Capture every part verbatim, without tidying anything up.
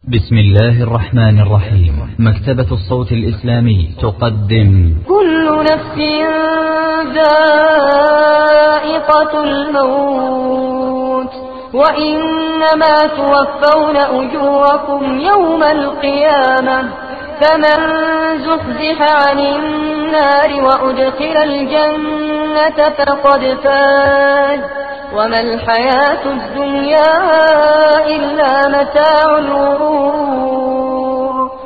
بسم الله الرحمن الرحيم. مكتبة الصوت الإسلامي تقدم كل نفس ذائقة الموت وإنما توفون أجوركم يوم القيامة فمن زحزح عن النار وأدخل الجنة فقد فاز وما الحياة الدنيا إلا متاع الغرور.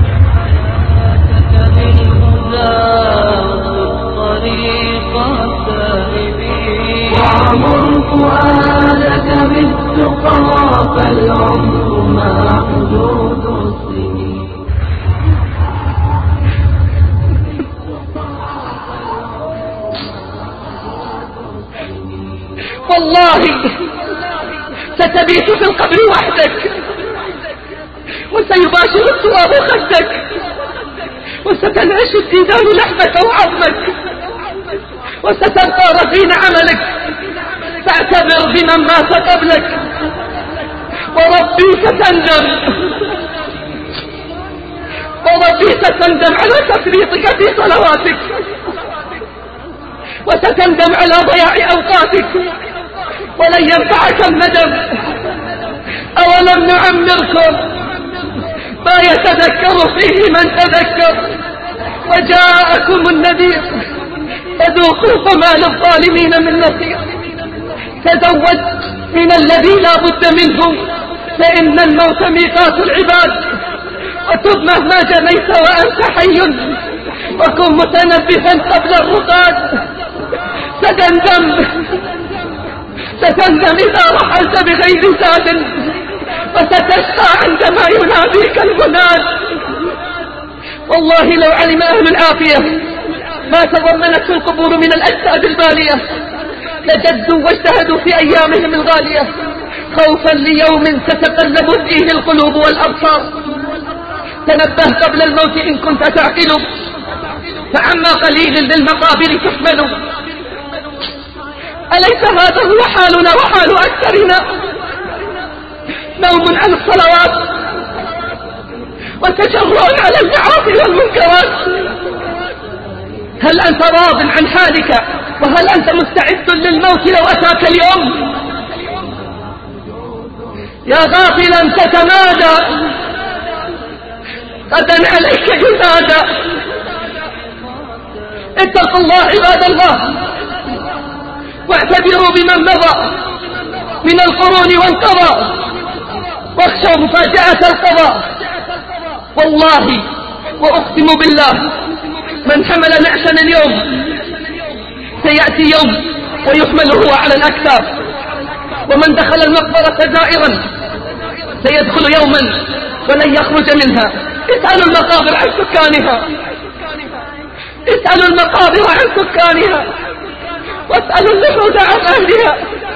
وعمر فؤادك بالتقى فالعمر ما حدود السنين. والله ستبيت في القبر وحدك وسيباشر التراب خدك وستنعش الديدان لحمك وعظمك وستبقى رزين عملك فاعتبر بمن مات قبلك وربي ستندم وربي ستندم على تفريطك في صلواتك وستندم على ضياع أوقاتك ولن ينفعك الندم. أولم نعمركم ما يتذكر فيه من تذكر وجاءكم النذير فذوقوا فما للظالمين من نصير. تزود من الذي لا بد منه فإن الموت ميقات العباد وتب مهما جنيت وأنت حي وكن متنبها قبل الرقاد. ستندم ستندم إذا رحلت بغير زاد وستشقى عندما يناديك المناد. والله لو علم أهل العافية ما تضمنته القبور من الأجساد البالية لجدوا واجتهدوا في أيامهم الغالية خوفا ليوم تتقلب فيه القلوب والأبصار. تنبه قبل الموت إن كنت تعقل فعما قليل للمقابر تحمل. أليس هذا هو حالنا وحال أكثرنا؟ نوم عن الصلوات وتجرؤ على المعاصي والمنكرات. هل أنت راض عن حالك وهل أنت مستعد للموت لو أتاك اليوم؟ يا غافلا تتمادى غدا عليك ينادى. اتقوا الله عباد الله واعتبروا بمن مضى من القرون وانقضى واخشوا مفاجأة القضاء. والله وأقسم بالله من حمل نعشا اليوم سيأتي يوم ويحمل هو على الأكتاف ومن دخل المقبرة زائرا سيدخل يوما ولن يخرج منها. اسألوا المقابر عن سكانها اسألوا المقابر عن سكانها واسألوا اللحود عن أهلها.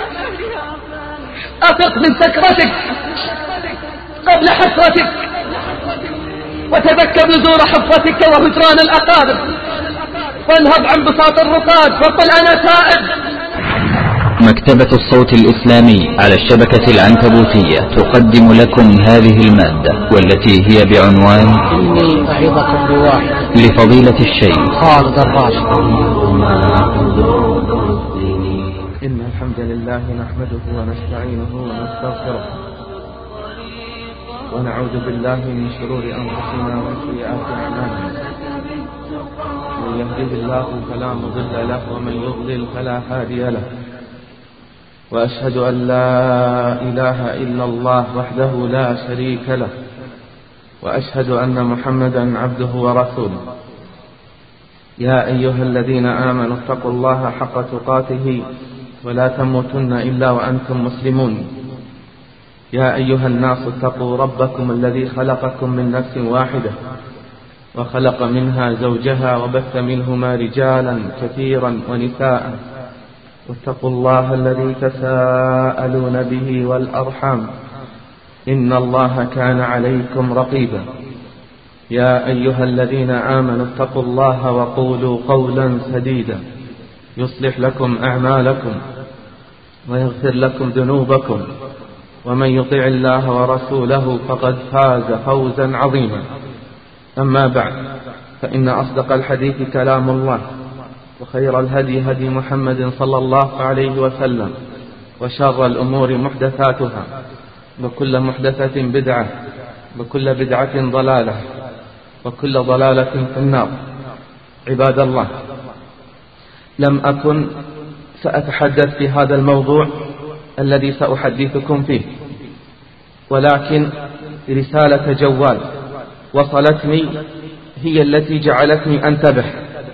أفق من سكرتك قبل حسرتك وتذكر نزور حفرتك وهجران الأقارب وانهض عن بساط الرقاد وقل أنا تائب. مكتبة الصوت الإسلامي على الشبكة العنكبوتية تقدم لكم هذه المادة والتي هي بعنوان إني أعظكم بواحد لفضيلة الشيخ خالد الراشد. إن الحمد لله نحمده ونستعينه ونستغفره ونعوذ بالله من شرور أنفسنا وسيئات أعمالنا. من يهده الله فلا مضل له ومن يضلل فلا هادي له. وأشهد أن لا إله إلا الله وحده لا شريك له وأشهد أن محمدا عبده ورسوله. يا أيها الذين آمنوا اتقوا الله حق تقاته ولا تموتن إلا وأنتم مسلمون. يا أيها الناس اتقوا ربكم الذي خلقكم من نفس واحدة وخلق منها زوجها وبث منهما رجالا كثيرا ونساء واتقوا الله الذي تساءلون به والأرحام إن الله كان عليكم رقيبا. يا أيها الذين آمنوا اتقوا الله وقولوا قولا سديدا يصلح لكم أعمالكم ويغفر لكم ذنوبكم ومن يطع الله ورسوله فقد فاز فوزا عظيما. أما بعد، فإن أصدق الحديث كلام الله، وخير الهدي هدي محمد صلى الله عليه وسلم، وشر الأمور محدثاتها، وكل محدثة بدعة، وكل بدعة ضلالة، وكل ضلالة في النار. عباد الله، لم أكن سأتحدث في هذا الموضوع الذي سأحدثكم فيه، ولكن رسالة جوال وصلتني هي التي جعلتني أنتبه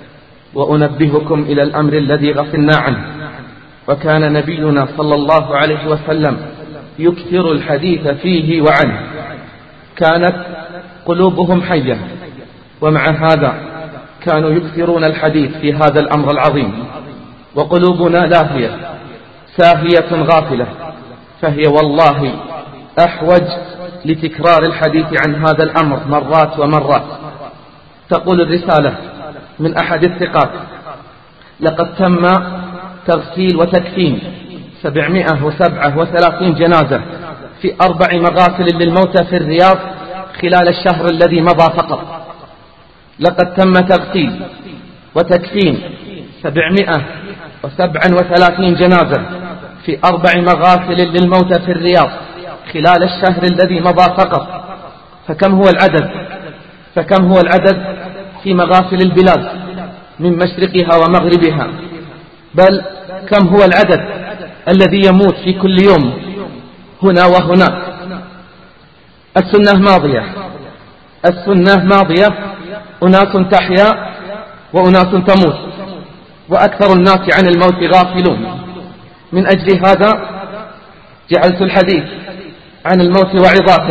وأنبهكم إلى الأمر الذي غفلنا عنه. وكان نبينا صلى الله عليه وسلم يكثر الحديث فيه وعنه، كانت قلوبهم حية، ومع هذا كانوا يكثرون الحديث في هذا الأمر العظيم، وقلوبنا لاهية ساهية غافلة، فهي والله أحوج لتكرار الحديث عن هذا الأمر مرات ومرات. تقول الرسالة من أحد الثقات: لقد تم تغسيل وتكفين سبعمائة وسبعة وثلاثين جنازة في أربع مغاسل للموتى في الرياض خلال الشهر الذي مضى فقط. لقد تم تغسيل وتكفين سبعمائة وسبعة وثلاثين جنازة في أربع مغاسل للموتى في الرياض خلال الشهر الذي مضى فقط. فكم هو العدد فكم هو العدد في مغاسل البلاد من مشرقها ومغربها؟ بل كم هو العدد الذي يموت في كل يوم هنا وهنا؟ السنة ماضية السنة ماضية أناس تحيا وأناس تموت، وأكثر الناس عن الموت غافلون. من أجل هذا جعلت الحديث عن الموت وعظاته،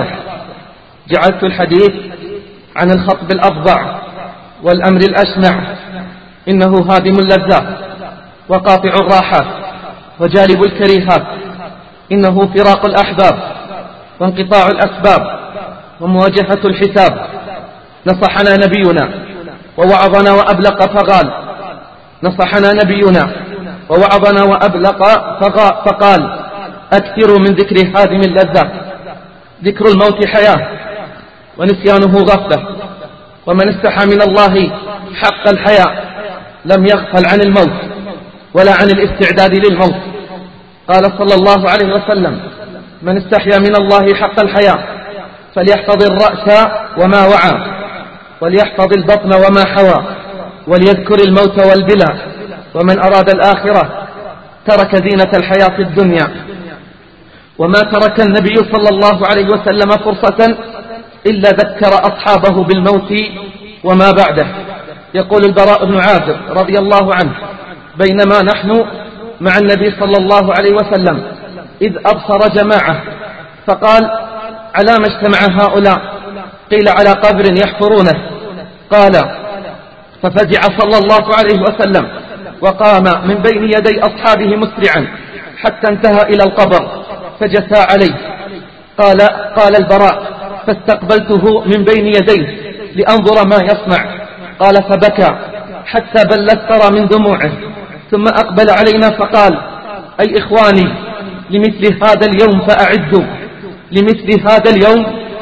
جعلت الحديث عن الخطب الأفظع والأمر الأشنع، إنه هادم اللذات وقاطع الراحات وجالب الكريهات، إنه فراق الأحباب وانقطاع الأسباب ومواجهة الحساب. نصحنا نبينا ووعظنا وأبلق فقال نصحنا نبينا ووعظنا وأبلق فقال أكثروا من ذكر هادم اللذات. ذكر الموت حياة ونسيانه غفلة، ومن استحى من الله حق الحياة لم يغفل عن الموت ولا عن الاستعداد للموت. قال صلى الله عليه وسلم: من استحيا من الله حق الحياة فليحفظ الرأس وما وعى، وليحفظ البطن وما حوى، وليذكر الموت والبلى، ومن أراد الآخرة ترك زينة الحياة الدنيا. وما ترك النبي صلى الله عليه وسلم فرصة إلا ذكر أصحابه بالموت وما بعده. يقول البراء بن عازب رضي الله عنه: بينما نحن مع النبي صلى الله عليه وسلم إذ أبصر جماعة فقال: على ما اجتمع هؤلاء؟ قيل: على قبر يحفرونه. قال: ففزع صلى الله عليه وسلم وقام من بين يدي أصحابه مسرعا حتى انتهى إلى القبر فجثى عليه. قال قال البراء: فاستقبلته من بين يديه لأنظر ما يصنع. قال: فبكى حتى بلت ترى من دموعه، ثم أقبل علينا فقال: أي إخواني، لمثل هذا اليوم فأعدوا لمثل هذا اليوم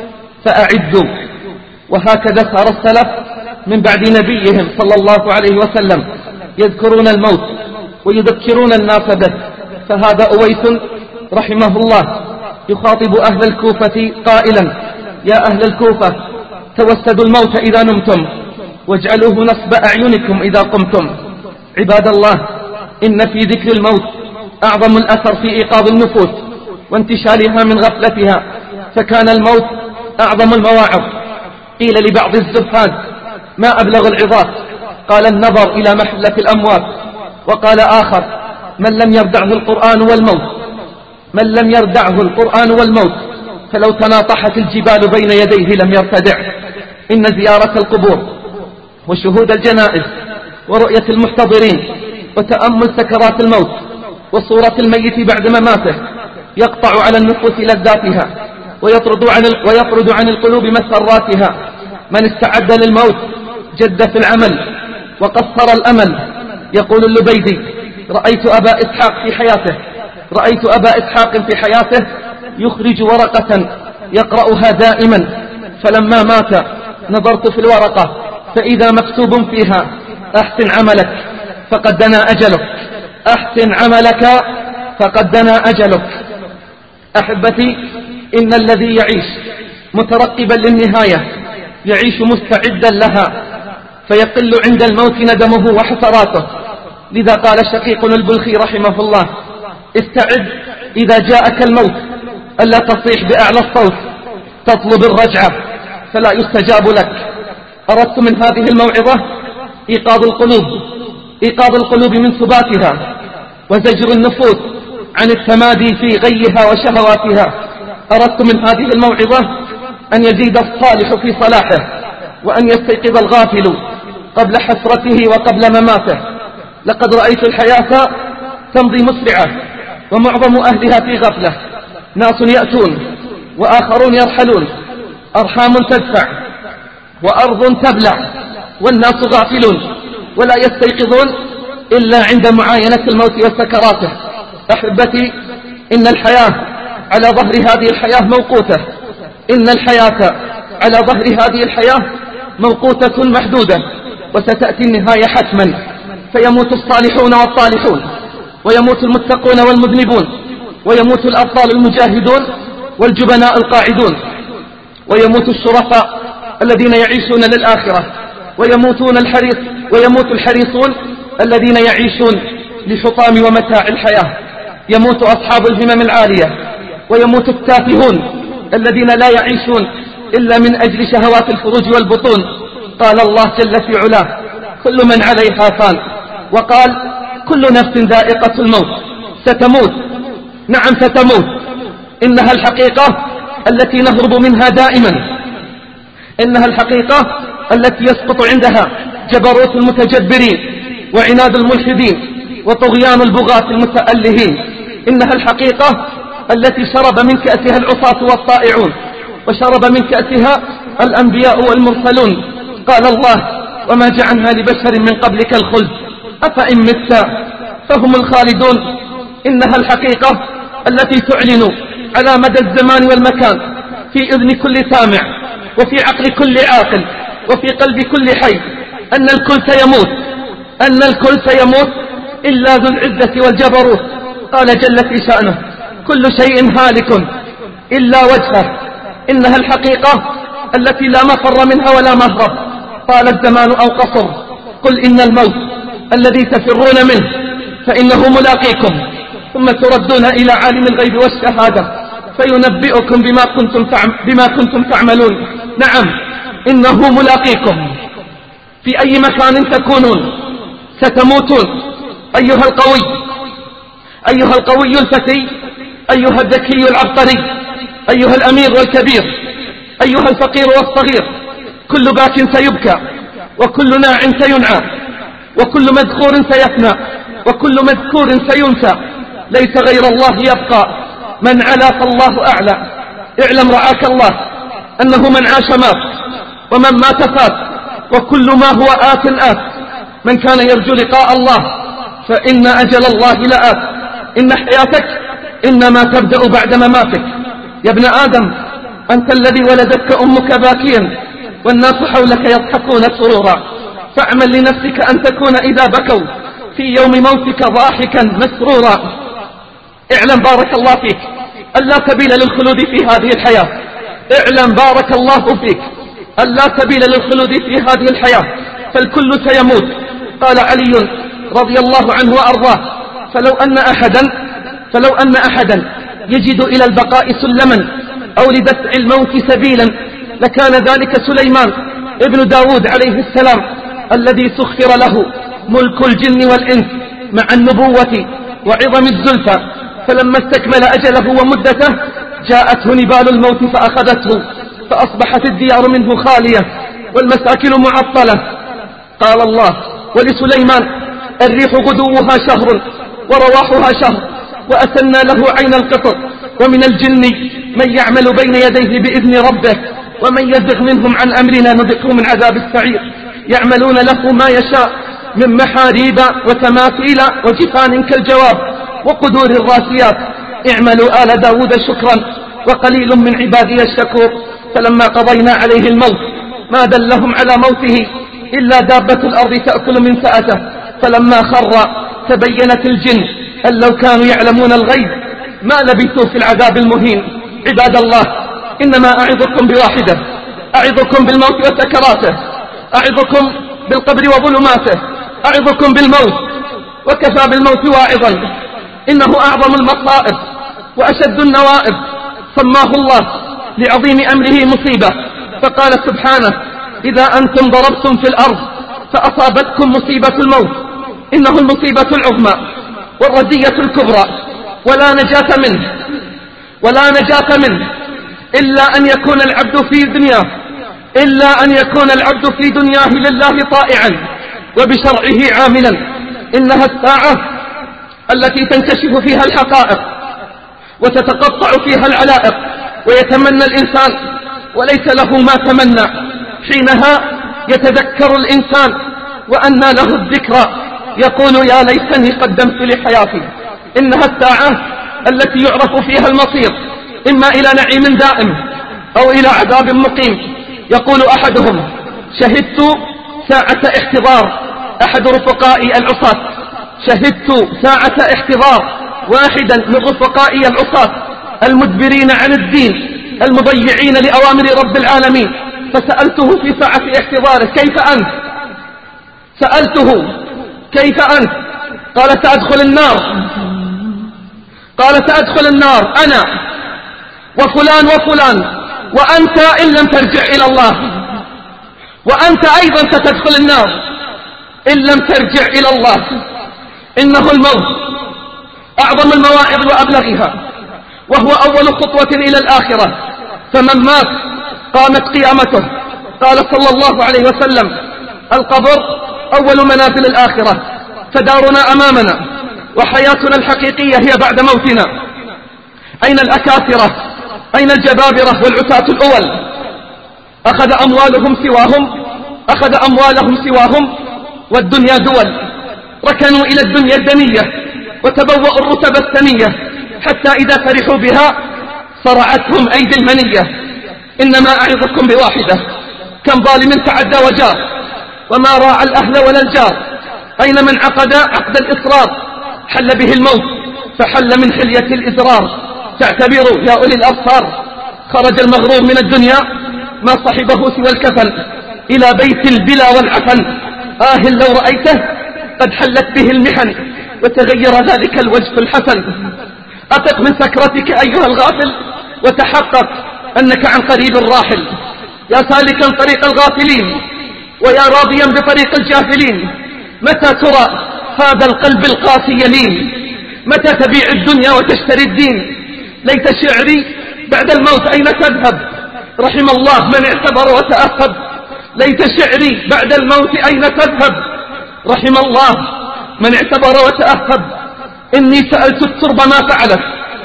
فأعدوا. وهكذا صار السلف من بعد نبيهم صلى الله عليه وسلم يذكرون الموت ويذكرون الناس به. فهذا أويس رحمه الله يخاطب أهل الكوفة قائلا: يا أهل الكوفة، توسدوا الموت إذا نمتم، واجعلوه نصب أعينكم إذا قمتم. عباد الله، إن في ذكر الموت أعظم الأثر في إيقاظ النفوس وانتشالها من غفلتها، فكان الموت أعظم المواعظ. قيل لبعض الزهاد: ما أبلغ العظات؟ قال: النظر إلى محلة الأموات. وقال آخر: من لم يردعه القرآن والموت من لم يردعه القرآن والموت فلو تناطحت الجبال بين يديه لم يرتدع. إن زيارة القبور وشهود الجنائز ورؤية المحتضرين وتأمل سكرات الموت وصورة الميت بعد مماته يقطع على النفوس لذاتها ويطرد عن ويطرد عن القلوب مسراتها. من استعد للموت جد في العمل وقصر الأمل. يقول اللبيدي: رأيت أبا إسحاق في حياته رأيت أبا إسحاق في حياته يخرج ورقة يقرأها دائما، فلما مات نظرت في الورقة فإذا مكتوب فيها: أحسن عملك فقد دنا أجلك، أحسن عملك فقد دنا أجلك. أحبتي، إن الذي يعيش مترقبا للنهاية يعيش مستعدا لها، فيقل عند الموت ندمه وحسراته. لذا قال شقيق البلخي رحمه الله: استعد إذا جاءك الموت ألا تصيح بأعلى الصوت تطلب الرجعة فلا يستجاب لك. أردت من هذه الموعظة إيقاظ القلوب إيقاظ القلوب من سباتها وزجر النفوس عن التمادي في غيها وشهواتها. أردت من هذه الموعظة أن يزيد الصالح في صلاحه، وأن يستيقظ الغافل قبل حسرته وقبل مماته. لقد رأيت الحياة تمضي مسرعة ومعظم أهلها في غفلة، ناس يأتون وآخرون يرحلون، أرحام تدفع وأرض تبلع، والناس غافلون ولا يستيقظون إلا عند معاينة الموت وسكراته. أحبتي، إن الحياة على ظهر هذه الحياة موقوتة إن الحياة على ظهر هذه الحياة موقوتة محدودة، وستأتي النهاية حتما، فيموت الصالحون والطالحون، ويموت المتقون والمذنبون، ويموت الأبطال المجاهدون والجبناء القاعدون، ويموت الشرفاء الذين يعيشون للآخرة، ويموتون الحريص ويموت الحريصون الذين يعيشون لحطام ومتاع الحياة. يموت أصحاب الهمم العالية، ويموت التافهون الذين لا يعيشون إلا من أجل شهوات الفروج والبطون. قال الله جل في علاه: كل من عليها فان، وقال: كل نفس ذائقة الموت. ستموت، نعم ستموت. إنها الحقيقة التي نهرب منها دائما، إنها الحقيقة التي يسقط عندها جبروت المتجبرين وعناد الملحدين وطغيان البغاة المتألهين. إنها الحقيقة التي شرب من كأسها العصاة والطائعون، وشرب من كأسها الأنبياء والمرسلون. قال الله: وما جعلنا لبشر من قبلك الخلد أفإن مت فهم الخالدون. إنها الحقيقة التي تعلن على مدى الزمان والمكان في إذن كل سامع، وفي عقل كل عاقل، وفي قلب كل حي، أن الكل سيموت أن الكل سيموت إلا ذو العزة والجبروت. قال جل في شأنه: كل شيء هالك إلا وجهه. إنها الحقيقة التي لا مفر منها ولا مهرب، طال الزمان أو قصر. قل إن الموت الذي تفرون منه فإنه ملاقيكم، ثم تردون إلى عالم الغيب والشهادة فينبئكم بما كنتم بما كنتم تعملون. نعم، إنه ملاقيكم في أي مكان تكونون، ستموتون. أيها القوي أيها القوي الفتي، أيها الذكي العبقري، أيها الأمير والكبير، أيها الفقير والصغير، كل باك سيبكى، وكل ناع سينعى، وكل مذكور سيفنى، وكل مذكور سينسى. ليس غير الله يبقى، من علا فالله أعلى. اعلم رعاك الله أنه من عاش مات، ومن مات فات، وكل ما هو آت آت. من كان يرجو لقاء الله فإن أجل الله لآت. إن حياتك إنما تبدأ بعد مماتك. يا ابن آدم، أنت الذي ولدتك أمك باكيا والناس حولك يضحكون سرورا، فاعمل لنفسك أن تكون إذا بكوا في يوم موتك ضاحكا مسرورا. اعلم بارك الله فيك أن لا سبيل للخلود في هذه الحياة. اعلم بارك الله فيك أن لا سبيل للخلود في هذه الحياة، فالكل سيموت. قال علي رضي الله عنه وأرضاه: فلو أن أحدا فلو أن أحدا يجد إلى البقاء سلما أو لدفع الموت سبيلا لكان ذلك سليمان ابن داود عليه السلام، الذي سخر له ملك الجن والإنس مع النبوة وعظم الزلفى. فلما استكمل أجله ومدته جاءته نبال الموت فأخذته، فأصبحت الديار منه خالية والمساكن معطلة. قال الله: ولسليمان الريح غدوها شهر ورواحها شهر، وأسلنا له عين القطر. ومن الجن من يعمل بين يديه بإذن ربه، ومن يزغ منهم عن أمرنا نذقه من عذاب السعير. يعملون له ما يشاء من محاريب وتماثيل وجفان كالجواب، وقدور الراسيات اعملوا آل داود شكرا وقليل من عبادي الشكور. فلما قضينا عليه الموت ما دلهم على موته إلا دابة الأرض تأكل من سأته. فلما خر تبينت الجن أن لو كانوا يعلمون الغيب ما لبثوا في العذاب المهين. عباد الله، إنما أعظكم بواحدة، أعظكم بالموت وسكراته، أعظكم بالقبر وظلماته، أعظكم بالموت وكفى بالموت واعظا. إنه أعظم المصائب وأشد النوائب، سماه الله لعظيم أمره مصيبة، فقال سبحانه: إذا أنتم ضربتم في الأرض فأصابتكم مصيبة الموت إنه المصيبة العظمى والرزية الكبرى، ولا نجاة منه ولا نجاة منه إلا أن يكون العبد في دنياه إلا أن يكون العبد في دنياه لله طائعا وبشرعه عاملا. إنها الساعة التي تنكشف فيها الحقائق وتتقطع فيها العلائق ويتمنى الإنسان وليس له ما تمنى. حينها يتذكر الإنسان وأنى له الذكرى، يقول: يا ليتني قدمت لحياتي. إنها الساعة التي يعرف فيها المصير، إما إلى نعيم دائم أو إلى عذاب مقيم. يقول أحدهم: شهدت ساعة احتضار أحد رفقائي العصاة شهدت ساعة احتضار واحدا من رفقائي العصاة المدبرين عن الدين المضيعين لأوامر رب العالمين، فسألته في ساعة احتضاره: كيف أنت؟ سألته: كيف أنت؟ قال: سأدخل النار. قال: سأدخل النار أنا وفلان وفلان، وأنت إن لم ترجع إلى الله، وأنت أيضا ستدخل النار إن لم ترجع إلى الله. إنه الموت أعظم المواعظ وأبلغها، وهو أول خطوة إلى الآخرة، فمن مات قامت قيامته. قال صلى الله عليه وسلم: القبر أول منازل الآخرة، فدارنا أمامنا وحياتنا الحقيقية هي بعد موتنا. أين الأكاثرة؟ أين الجبابرة والعتاة الأول؟ أخذ أموالهم سواهم أخذ أموالهم سواهم والدنيا دول، ركنوا إلى الدنيا الدنية وتبوأوا الرتب الثنية، حتى إذا فرحوا بها صرعتهم أيدي المنية. إنما أعظكم بواحدة: كم ظالم تعدى وجار وما راعى الأهل ولا الجار. أين من عقد عقد الإصرار حل به الموت فحل من حلية الإزرار. تعتبروا يا أولي الأبصار، خرج المغرور من الدنيا ما صحبه سوى الكفن إلى بيت البلا والعفن. آه لو رأيته قد حلت به المحن وتغير ذلك الوجه الحسن. أثق من سكرتك أيها الغافل وتحقق أنك عن قريب الراحل. يا سالكا طريق الغافلين ويا راضيا بطريق الجاهلين، متى ترى هذا القلب القاسي يلين؟ متى تبيع الدنيا وتشتري الدين؟ ليت شعري بعد الموت أين تذهب؟ رحم الله من اعتبر وتأهب. ليت شعري بعد الموت أين تذهب؟ رحم الله من اعتبر وتأهب. إني سألت الترب ما فعلت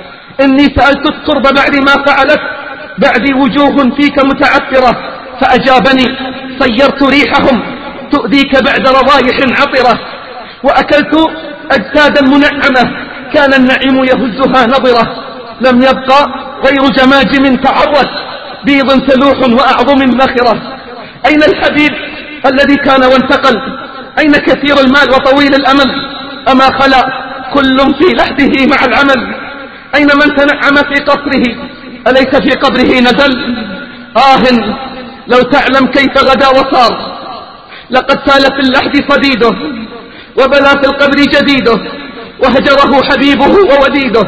إني سألت الترب بعد ما فعلت بعدي وجوه فيك متعثرة، فأجابني: صيرت ريحهم تؤذيك بعد رضايح عطرة. وأكلت أجسادا منعمة كان النعيم يهزها نظرة، لم يبقى غير جماجم تعرت بيض سلوح وأعظم نخرة. أين الحبيب الذي كان وانتقل؟ أين كثير المال وطويل الأمل؟ أما خلا كل في لحده مع العمل. أين من تنعم في قصره أليس في قبره نزل؟ آه لو تعلم كيف غدا وصار، لقد سال في اللحد صديده وبلا في القبر جديده، وهجره حبيبه ووديده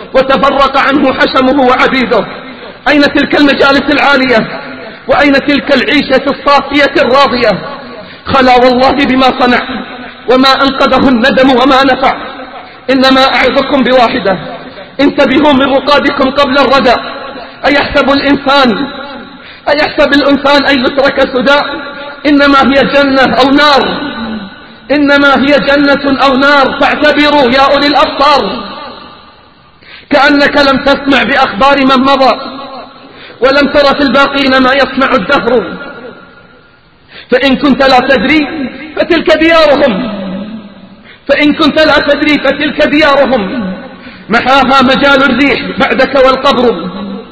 وتفرق عنه حشمه وعبيده. أين تلك المجالس العالية وأين تلك العيشة الصافية الراضية؟ خلا والله بما صنع وما أنقذه الندم وما نفع. إنما أعظكم بواحدة: انتبهوا من رقادكم قبل الردى. أيحسب الإنسان أيحسب الإنسان أن يترك سدى؟ إنما هي جنة أو نار إنما هي جنة أو نار. فاعتبروا يا أولي الأبصار، كأنك لم تسمع بأخبار من مضى ولم تر في الباقين ما يصنع الدهر. فإن كنت لا تدري فتلك ديارهم فإن كنت لا تدري فتلك ديارهم محاها مجال الريح بعدك والقبر.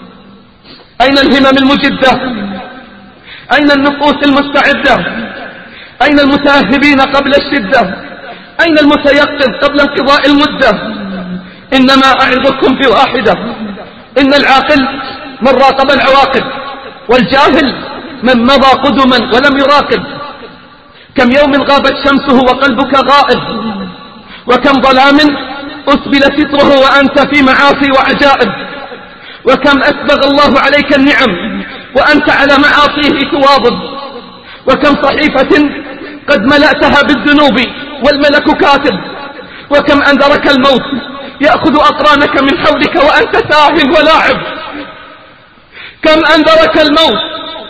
أين الهمم المجدة؟ أين النفوس المستعدة؟ أين المتأهبين قبل الشدة؟ أين المتيقظ قبل انقضاء المدة؟ إنما أعظكم بواحدة، إن العاقل من راقب العواقب، والجاهل من مضى قدما ولم يراقب. كم يوم غابت شمسه وقلبك غائب، وكم ظلام أسبل ستره وأنت في معاصي وعجائب، وكم أسبغ الله عليك النعم وأنت على معاصيه تواظب، وكم صحيفة قد ملأتها بالذنوب والملك كاتب، وكم أنذرك الموت يأخذ أقرانك من حولك وأنت ساه ولاعب. كم أنذرك الموت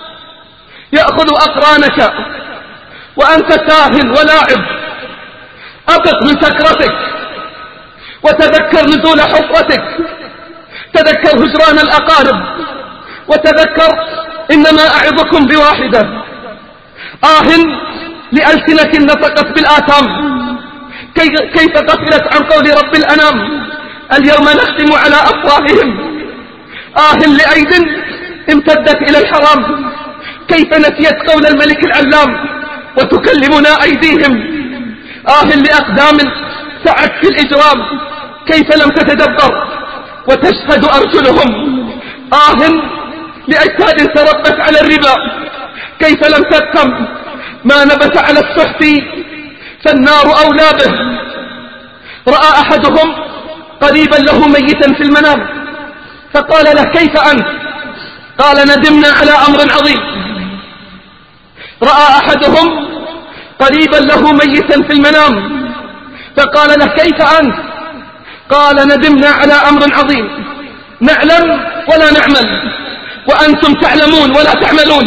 يأخذ أقرانك وأنت ساه ولاعب. أفق من سكرتك وتذكر نزول حفرتك، تذكر هجران الأقارب، وتذكر إنما أعظكم بواحدة. آه لألسنة نطقت بالآثام، كيف غفلت عن قول رب الأنام. اليوم نختم على أفواههم. آه لأيد امتدت إلى الحرام، كيف نسيت قول الملك العلام وتكلمنا أيديهم. آه لأقدام سعت في الإجرام، كيف لم تتدبر وتشهد أرجلهم. آه لأجساد تربت على الربا، كيف لم تفهم ما نبت على السحت فالنار أولى به. رأى أحدهم قريبا له ميتا في المنام، فقال له كيف أنت؟ قال ندمنا على أمر عظيم. رأى أحدهم قريبا له ميتا في المنام، فقال له كيف أنت؟ قال ندمنا على أمر عظيم. نعلم ولا نعمل، وأنتم تعلمون ولا تعملون،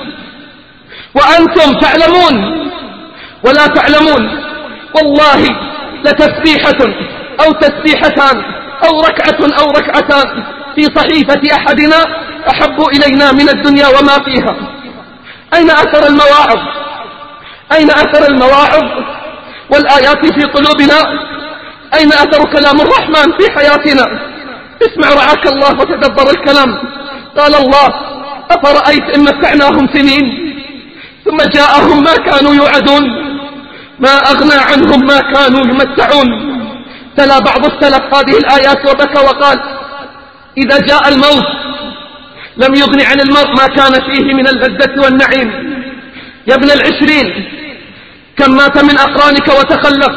وأنتم تعلمون ولا تعلمون. والله لتسبيحة أو تسبيحتان أو ركعة أو ركعتان في صحيفة أحدنا أحب إلينا من الدنيا وما فيها. أين أثر المواعظ؟ أين أثر المواعظ والآيات في قلوبنا؟ أين أثر كلام الرحمن في حياتنا؟ اسمع رعاك الله وتدبر الكلام. قال الله أفرأيت إن متعناهم سنين ثم جاءهم ما كانوا يوعدون ما أغنى عنهم ما كانوا يمتعون. تلا بعض السلف هذه الآيات وبكى وقال إذا جاء الموت لم يغن عن المرء ما كان فيه من اللذة والنعيم. يا ابن العشرين كم مات من أقرانك وتخلف.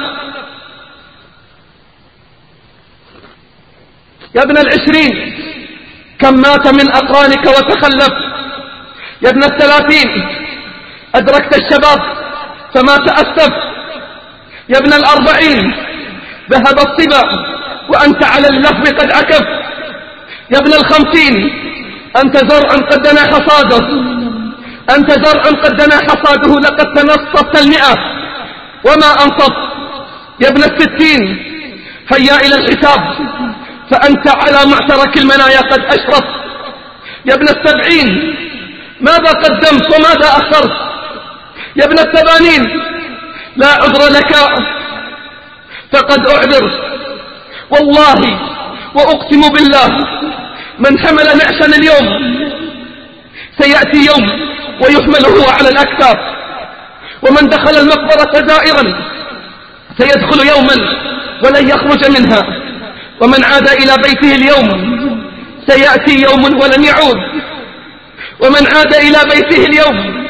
يا ابن العشرين كم مات من أقرانك وتخلف. يا ابن الثلاثين أدركت الشباب فما تأسف. يا ابن الأربعين ذهب الصبا وأنت على اللهو قد عكف. يا ابن الخمسين أنت زرع قد دنا حصاده، أنت زرع قد دنا حصاده لقد تنصفت المئة وما أنصف. يا ابن الستين هيا إلى الحساب فأنت على معترك المنايا قد أشرف. يا ابن السبعين ماذا قدمت وماذا أخرت. يا ابن الثمانين لا عذر لك فقد أعذر. والله وأقسم بالله من حمل نعشا اليوم سيأتي يوم ويحمل هو على الأكتاف، ومن دخل المقبرة زائرا سيدخل يوما ولن يخرج منها، ومن عاد إلى بيته اليوم سيأتي يوم ولن يعود، ومن عاد إلى بيته اليوم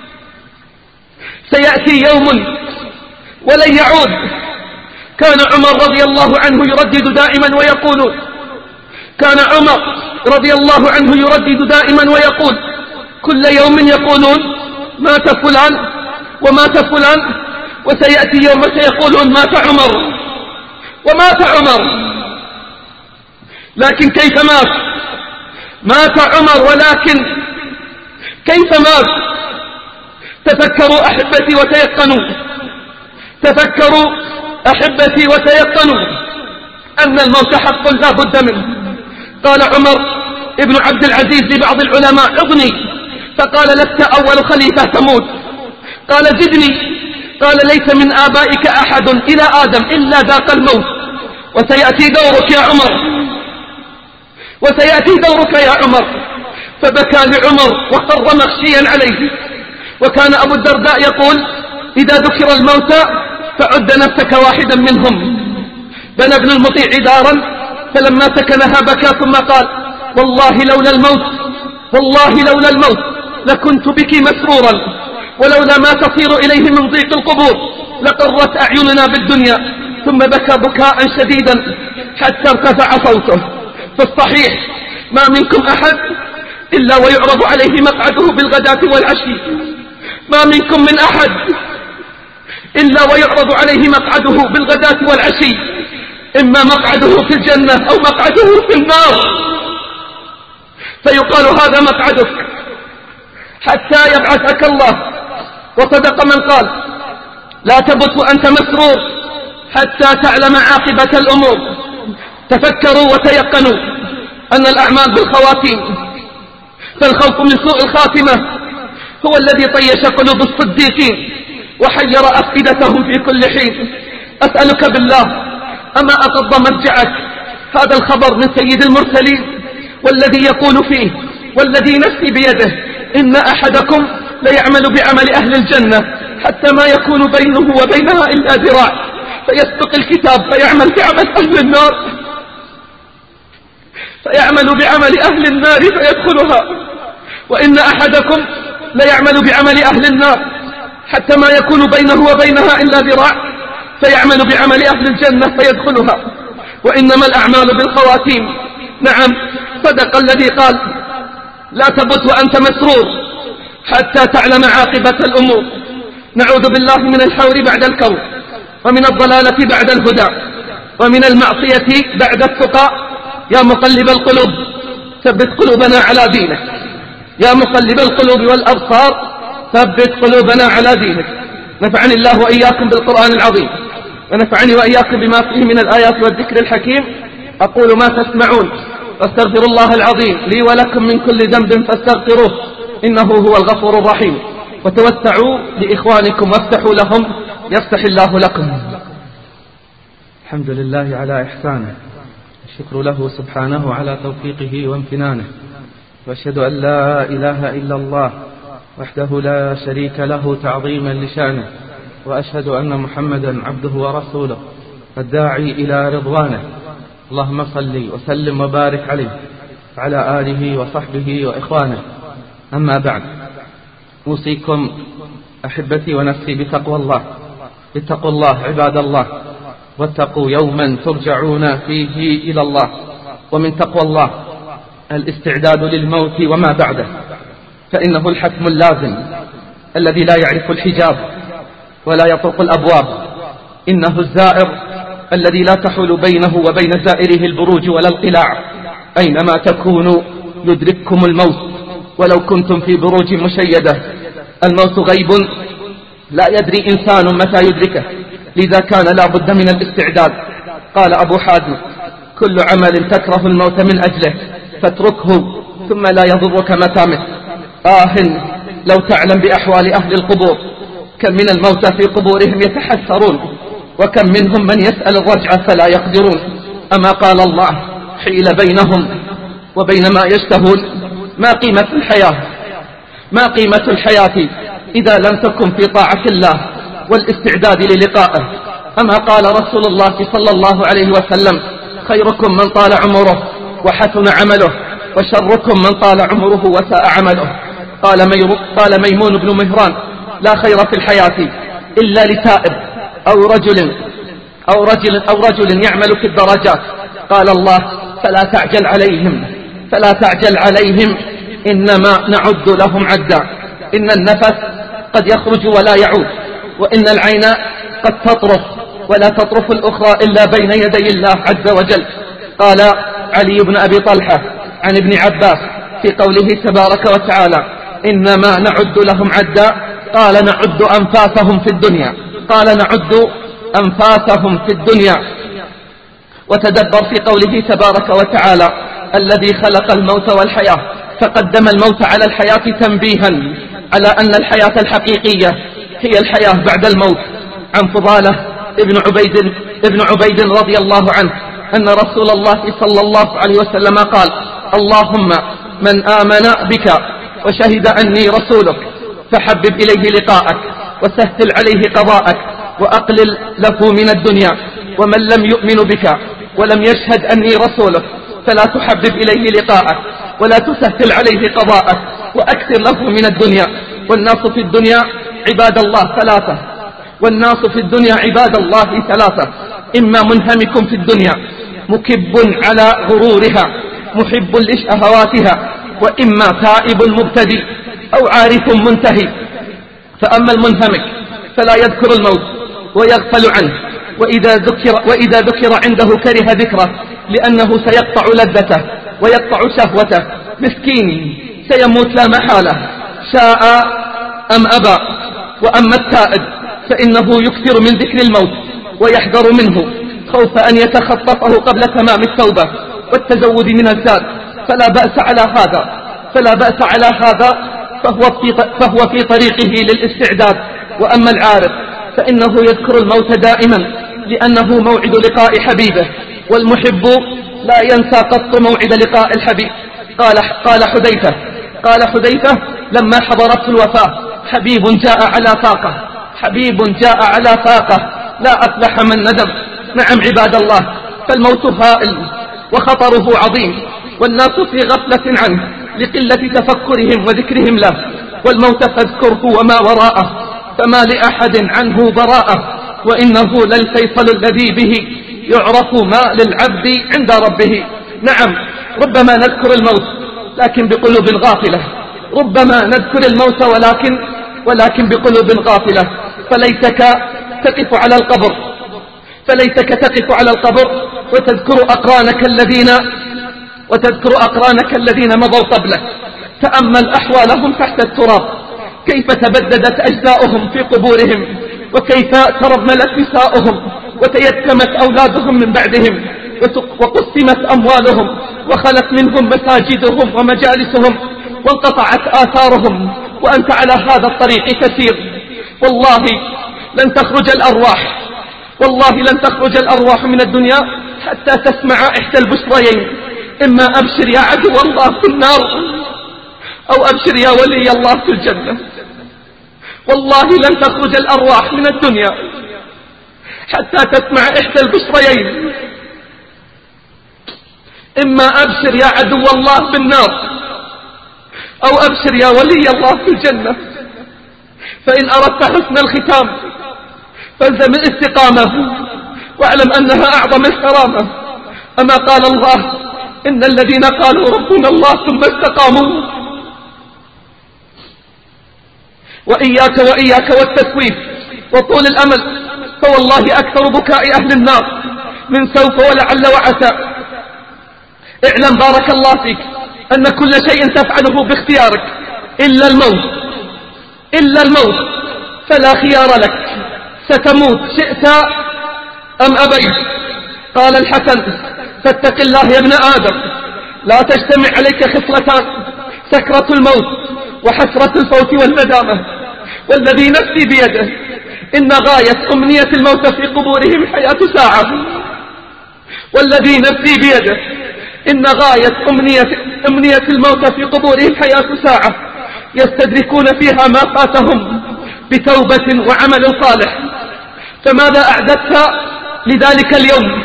سيأتي يوم ولن يعود. كان عمر رضي الله عنه يردد دائما ويقول كان عمر رضي الله عنه يردد دائما ويقول كل يوم يقولون مات فلان ومات فلان، وسيأتي يوم سيقولون مات عمر ومات عمر. لكن كيف مات؟ مات عمر، ولكن كيف مات؟ تفكروا أحبتي وتيقنوا، تفكروا أحبتي وتيقنوا أن الموت حق لا بد منه. قال عمر ابن عبد العزيز لبعض العلماء اغني، فقال لست أول خليفة تموت. قال زدني، قال ليس من آبائك أحد إلى آدم إلا ذاق الموت. وسيأتي دورك يا عمر، وسيأتي دورك يا عمر. فبكى لعمر وخر مغشيا عليه. وكان أبو الدرداء يقول: إذا ذكر الموتى فعد نفسك واحدا منهم. بنى ابن المطيع دارا فلما سكنها بكى ثم قال: والله لولا الموت، والله لولا الموت لكنت بك مسرورا، ولولا ما تصير إليه من ضيق القبور لقرت أعيننا بالدنيا. ثم بكى بكاء شديدا حتى ارتفع صوته. في الصحيح: ما منكم أحد إلا ويعرض عليه مقعده بالغداة والعشي، ما منكم من أحد إلا ويعرض عليه مقعده بالغداة والعشي، إما مقعده في الجنة أو مقعده في النار، فيقال هذا مقعدك حتى يبعثك الله. وصدق من قال: لا تبت وأنت مسرور حتى تعلم عاقبة الأمور. تفكروا وتيقنوا أن الأعمال بالخواتيم، فالخوف من سوء الخاتمة هو الذي طيش قلوب الصديقين وحير أفئدتهم في كل حين. أسألك بالله، أما أقض مرجعك هذا الخبر من سيد المرسلين والذي يقول فيه: والذي نفسي بيده إن أحدكم ليعمل بعمل أهل الجنة حتى ما يكون بينه وبينها إلا ذراع، فيسبق الكتاب فيعمل بعمل أهل النار فيعمل بعمل أهل النار فيدخلها، وإن أحدكم ليعمل بعمل أهل النار حتى ما يكون بينه وبينها إلا ذراع فيعمل بعمل أهل الجنة فيدخلها، وإنما الأعمال بالخواتيم. نعم، صدق الذي قال: لا تبت وأنت مسرور حتى تعلم عاقبة الأمور. نعوذ بالله من الحور بعد الكون، ومن الضلالة بعد الهدى، ومن المعصية بعد التقى. يا مقلب القلوب ثبت قلوبنا على دينك، يا مقلب القلوب والأبصار ثبت قلوبنا على دينك. نفعني الله وإياكم بالقرآن العظيم، ونفعني وإياكم بما فيه من الآيات والذكر الحكيم. أقول ما تسمعون، واستغفر الله العظيم لي ولكم من كل ذنب فاستغفروه إنه هو الغفور الرحيم. وتوسعوا لإخوانكم وافتحوا لهم يفتح الله لكم. الحمد لله على إحسانه، الشكر له سبحانه على توفيقه وامتنانه، وأشهد أن لا إله إلا الله وحده لا شريك له تعظيما لشانه، وأشهد أن محمدا عبده ورسوله الداعي إلى رضوانه. اللهم صل وسلم وبارك عليه وعلى آله وصحبه وإخوانه. أما بعد، أوصيكم أحبتي ونفسي بتقوى الله، اتقوا الله عباد الله، واتقوا يوما ترجعون فيه إلى الله. ومن تقوى الله الاستعداد للموت وما بعده، فإنه الحتم اللازم الذي لا يعرف الحجاب ولا يطرق الأبواب. إنه الزائر الذي لا تحول بينه وبين زائره البروج ولا القلاع. أينما تكونوا يدرككم الموت ولو كنتم في بروج مشيدة. الموت غيب لا يدري إنسان متى يدركه، لذا كان لا بد من الاستعداد. قال أبو حازم: كل عمل تكره الموت من أجله فاتركه ثم لا يضرك متى مت. آه لو تعلم بأحوال أهل القبور، كم من الموتى في قبورهم يتحسرون، وكم منهم من يسأل الرجع فلا يقدرون. أما قال الله: حيل بينهم وبين ما يشتهون. ما قيمة الحياة ما قيمة الحياة إذا لم تكن في طاعة الله والاستعداد للقائه. أما قال رسول الله صلى الله عليه وسلم: خيركم من طال عمره وحسن عمله، وشركم من طال عمره وساء عمله. قال, قال ميمون بن مهران: لا خير في الحياة إلا لتائب أو رجل أو رجل أو رجل يعمل في الدرجات. قال الله: فلا تعجل عليهم فلا تعجل عليهم إنما نعد لهم عدا. إن النفس قد يخرج ولا يعود، وإن العين قد تطرف ولا تطرف الأخرى إلا بين يدي الله عز وجل. قال علي بن أبي طلحة عن ابن عباس في قوله تبارك وتعالى: إنما نعد لهم عدا، قال: نعد أنفاسهم في الدنيا قال نعد أنفاسهم في الدنيا. وتدبر في قوله تبارك وتعالى: الذي خلق الموت والحياة، فقدم الموت على الحياة تنبيها على أن الحياة الحقيقية هي الحياة بعد الموت. عن فضالة ابن عبيد, ابن عبيد رضي الله عنه أن رسول الله صلى الله عليه وسلم قال: اللهم من آمن بك وشهد أني رسولك فحبب إليه لقاءك وسهل عليه قضاءك وأقلل له من الدنيا، ومن لم يؤمن بك ولم يشهد أني رسولك فلا تحبب إليه لقاءك ولا تسهل عليه قضاءك وأكثر له من الدنيا. والناس في الدنيا عباد الله ثلاثة والناس في الدنيا عباد الله ثلاثة إما منهمك في الدنيا مكب على غرورها محب لشهواتها، وإما تائب مبتدئ أو عارف منتهي. فأما المنهمك فلا يذكر الموت ويغفل عنه، وإذا ذكر, وإذا ذكر عنده كره ذكره لأنه سيقطع لذته ويقطع شهوته. مسكين سيموت لا محالة شاء أم أبى. وأما التائب فإنه يكثر من ذكر الموت ويحذر منه خوف أن يتخطفه قبل تمام التوبة والتزود من الزاد، فلا بأس على هذا فلا بأس على هذا فهو في, فهو في طريقه للاستعداد. وأما العارف فإنه يذكر الموت دائما لأنه موعد لقاء حبيبه، والمحب لا ينسى قط موعد لقاء الحبيب. قال, قال حذيفة قال حذيفة لما حضرته الوفاة: حبيب جاء على فاقة حبيب جاء على فاقة لا أفلح من ندم. نعم عباد الله، فالموت هائل وخطره عظيم، والناس في غفلة عنه لقلة تفكرهم وذكرهم له. والموت فاذكره وما وراءه فما لأحد عنه براءة، وإنه للفيصل الذي به يعرف ما للعبد عند ربه. نعم ربما نذكر الموت لكن بقلوب غافلة، ربما نذكر الموت ولكن ولكن بقلوب غافلة. فليتك تقف على القبر فليتك تقف على القبر وتذكر أقرانك الذين وتذكر أقرانك الذين مضوا قبلك. تأمل أحوالهم تحت التراب، كيف تبددت أجزاؤهم في قبورهم، وكيف ترملت نساؤهم وتيتمت أولادهم من بعدهم، وقسمت أموالهم وخلت منهم مساجدهم ومجالسهم وانقطعت آثارهم، وأنت على هذا الطريق تسير. والله لن تخرج الأرواح والله لن تخرج الأرواح من الدنيا حتى تسمع إحدى البشريين: إما أبشر يا عدو الله في النار، أو أبشر يا ولي الله في الجنة. والله لن تخرج الأرواح من الدنيا حتى تسمع إحدى البشريين: إما أبشر يا عدو الله في النار، أو أبشر يا ولي الله في الجنة. فإن أردت حسن الختام فالزم الاستقامة واعلم أنها أعظم الكرامة. أما قال الله: إن الذين قالوا ربنا الله ثم استقاموا. وإياك وإياك والتسويف وطول الأمل، فوالله أكثر بكاء أهل النار من سوف ولعل وعسى. اعلم بارك الله فيك أن كل شيء تفعله باختيارك إلا الموت إلا الموت فلا خيار لك، ستموت شئت أم أبيت. قال الحسن: فاتق الله يا ابن آدم، لا تجتمع عليك خصلتان: سكرة الموت وحسرة الفوت والندامة. والذي نفسي بيده إن غاية أمنية الموت في قبورهم حياة ساعة. والذي نفسي بيده إن غاية أمنية, أمنية الموت في قبورهم حياة ساعة يستدركون فيها ما فاتهم بتوبة وعمل صالح. فماذا أعددت لذلك اليوم